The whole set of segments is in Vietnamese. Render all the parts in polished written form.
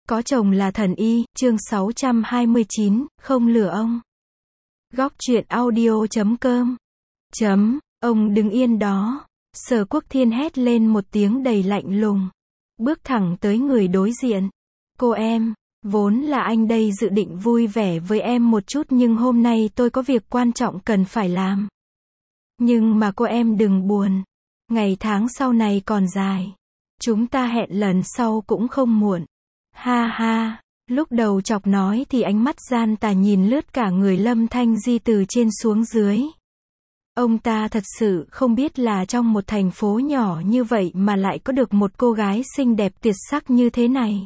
Có chồng là thần y, chương 629, không lừa ông. Góc truyện audio.com. Ông đứng yên đó. Sở Quốc Thiên hét lên một tiếng đầy lạnh lùng. Bước thẳng tới người đối diện. Cô em, vốn là anh đây dự định vui vẻ với em một chút nhưng hôm nay tôi có việc quan trọng cần phải làm. Nhưng mà cô em đừng buồn. Ngày tháng sau này còn dài. Chúng ta hẹn lần sau cũng không muộn. Ha ha, lúc đầu chọc nói thì ánh mắt gian tà nhìn lướt cả người Lâm Thanh Di từ trên xuống dưới. Ông ta thật sự không biết là trong một thành phố nhỏ như vậy mà lại có được một cô gái xinh đẹp tuyệt sắc như thế này.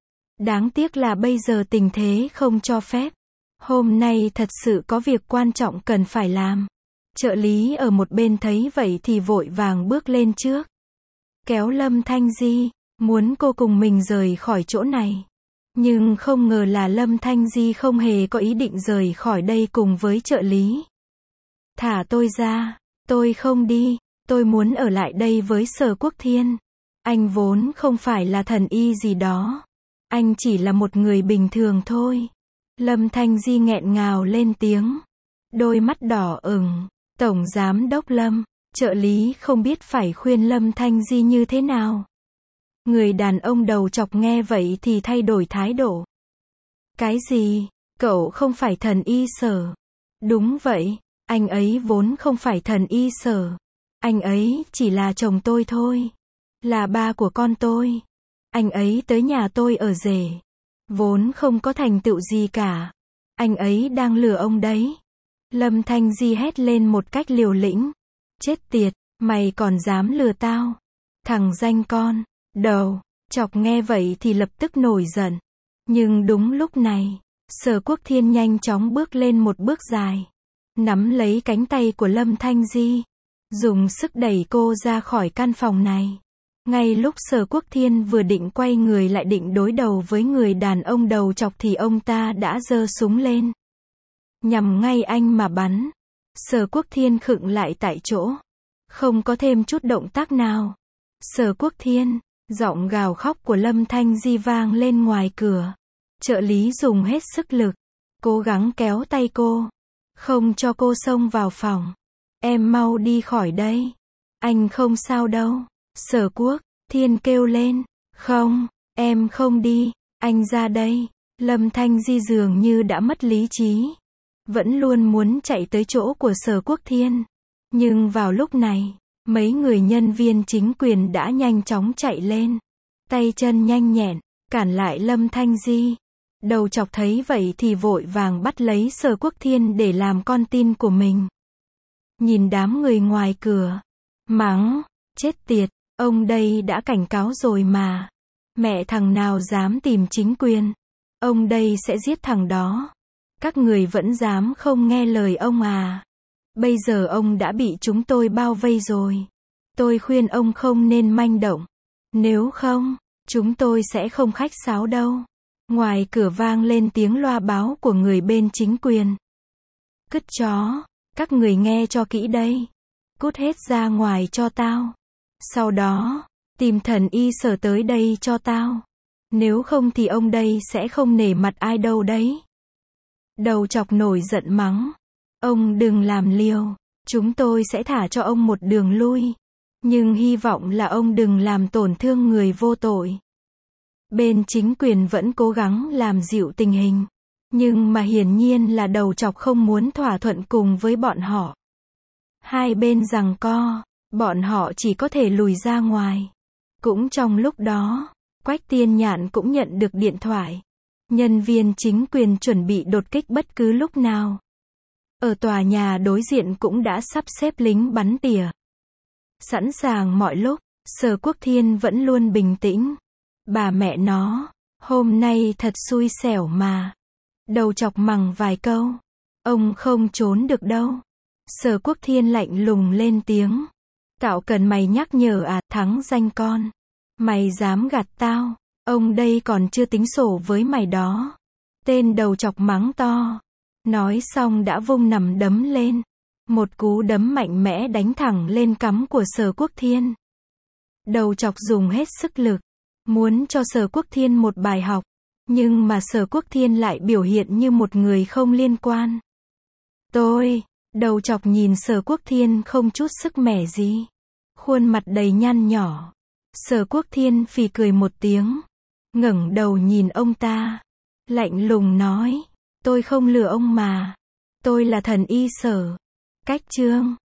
Đáng tiếc là bây giờ tình thế không cho phép. Hôm nay thật sự có việc quan trọng cần phải làm. Trợ lý ở một bên thấy vậy thì vội vàng bước lên trước. Kéo Lâm Thanh Di, muốn cô cùng mình rời khỏi chỗ này. Nhưng không ngờ là Lâm Thanh Di không hề có ý định rời khỏi đây cùng với trợ lý. Thả tôi ra, tôi không đi, tôi muốn ở lại đây với Sở Quốc Thiên. Anh vốn không phải là thần y gì đó. Anh chỉ là một người bình thường thôi. Lâm Thanh Di nghẹn ngào lên tiếng. Đôi mắt đỏ ửng. Tổng giám đốc Lâm, trợ lý không biết phải khuyên Lâm Thanh Di như thế nào. Người đàn ông đầu chọc nghe vậy thì thay đổi thái độ. Cái gì? Cậu không phải thần y Sở? Đúng vậy, anh ấy vốn không phải thần y Sở. Anh ấy chỉ là chồng tôi thôi. Là ba của con tôi. Anh ấy tới nhà tôi ở rể. Vốn không có thành tựu gì cả. Anh ấy đang lừa ông đấy. Lâm Thanh Di hét lên một cách liều lĩnh. Chết tiệt, mày còn dám lừa tao? Thằng danh con, đầu, chọc nghe vậy thì lập tức nổi giận. Nhưng đúng lúc này, Sở Quốc Thiên nhanh chóng bước lên một bước dài. Nắm lấy cánh tay của Lâm Thanh Di. Dùng sức đẩy cô ra khỏi căn phòng này. Ngay lúc Sở Quốc Thiên vừa định quay người lại định đối đầu với người đàn ông đầu chọc thì ông ta đã giơ súng lên. Nhằm ngay anh mà bắn. Sở Quốc Thiên khựng lại tại chỗ. Không có thêm chút động tác nào. Sở Quốc Thiên, giọng gào khóc của Lâm Thanh Di vang lên ngoài cửa. Trợ lý dùng hết sức lực. Cố gắng kéo tay cô. Không cho cô xông vào phòng. Em mau đi khỏi đây. Anh không sao đâu. Sở Quốc Thiên kêu lên. Không, em không đi. Anh ra đây. Lâm Thanh Di dường như đã mất lý trí. Vẫn luôn muốn chạy tới chỗ của Sở Quốc Thiên. Nhưng vào lúc này, mấy người nhân viên chính quyền đã nhanh chóng chạy lên. Tay chân nhanh nhẹn, cản lại Lâm Thanh Di. Đầu chọc thấy vậy thì vội vàng bắt lấy Sở Quốc Thiên để làm con tin của mình. Nhìn đám người ngoài cửa. Mắng, chết tiệt, ông đây đã cảnh cáo rồi mà. Mẹ thằng nào dám tìm chính quyền. Ông đây sẽ giết thằng đó. Các người vẫn dám không nghe lời ông à. Bây giờ ông đã bị chúng tôi bao vây rồi. Tôi khuyên ông không nên manh động. Nếu không, chúng tôi sẽ không khách sáo đâu. Ngoài cửa vang lên tiếng loa báo của người bên chính quyền. Cứt chó, các người nghe cho kỹ đây. Cút hết ra ngoài cho tao. Sau đó, tìm thần y Sở tới đây cho tao. Nếu không thì ông đây sẽ không nể mặt ai đâu đấy. Đầu chọc nổi giận mắng. Ông đừng làm liều. Chúng tôi sẽ thả cho ông một đường lui. Nhưng hy vọng là ông đừng làm tổn thương người vô tội. Bên chính quyền vẫn cố gắng làm dịu tình hình. Nhưng mà hiển nhiên là đầu chọc không muốn thỏa thuận cùng với bọn họ. Hai bên giằng co. Bọn họ chỉ có thể lùi ra ngoài. Cũng trong lúc đó, Quách Tiên Nhạn cũng nhận được điện thoại. Nhân viên chính quyền chuẩn bị đột kích bất cứ lúc nào. Ở tòa nhà đối diện cũng đã sắp xếp lính bắn tỉa. Sẵn sàng mọi lúc, Sở Quốc Thiên vẫn luôn bình tĩnh. Bà mẹ nó, hôm nay thật xui xẻo mà. Đầu chọc mắng vài câu. Ông không trốn được đâu. Sở Quốc Thiên lạnh lùng lên tiếng. Tạo cần mày nhắc nhở à, thắng danh con. Mày dám gạt tao. Ông đây còn chưa tính sổ với mày đó. Tên đầu chọc mắng to. Nói xong đã vung nằm đấm lên. Một cú đấm mạnh mẽ đánh thẳng lên cắm của Sở Quốc Thiên. Đầu chọc dùng hết sức lực. Muốn cho Sở Quốc Thiên một bài học. Nhưng mà Sở Quốc Thiên lại biểu hiện như một người không liên quan. Đầu chọc nhìn Sở Quốc Thiên không chút sức mẻ gì. Khuôn mặt đầy nhăn nhỏ. Sở Quốc Thiên phì cười một tiếng. Ngẩng đầu nhìn ông ta. Lạnh lùng nói. Tôi không lừa ông mà. Tôi là thần y Sở. Cách chương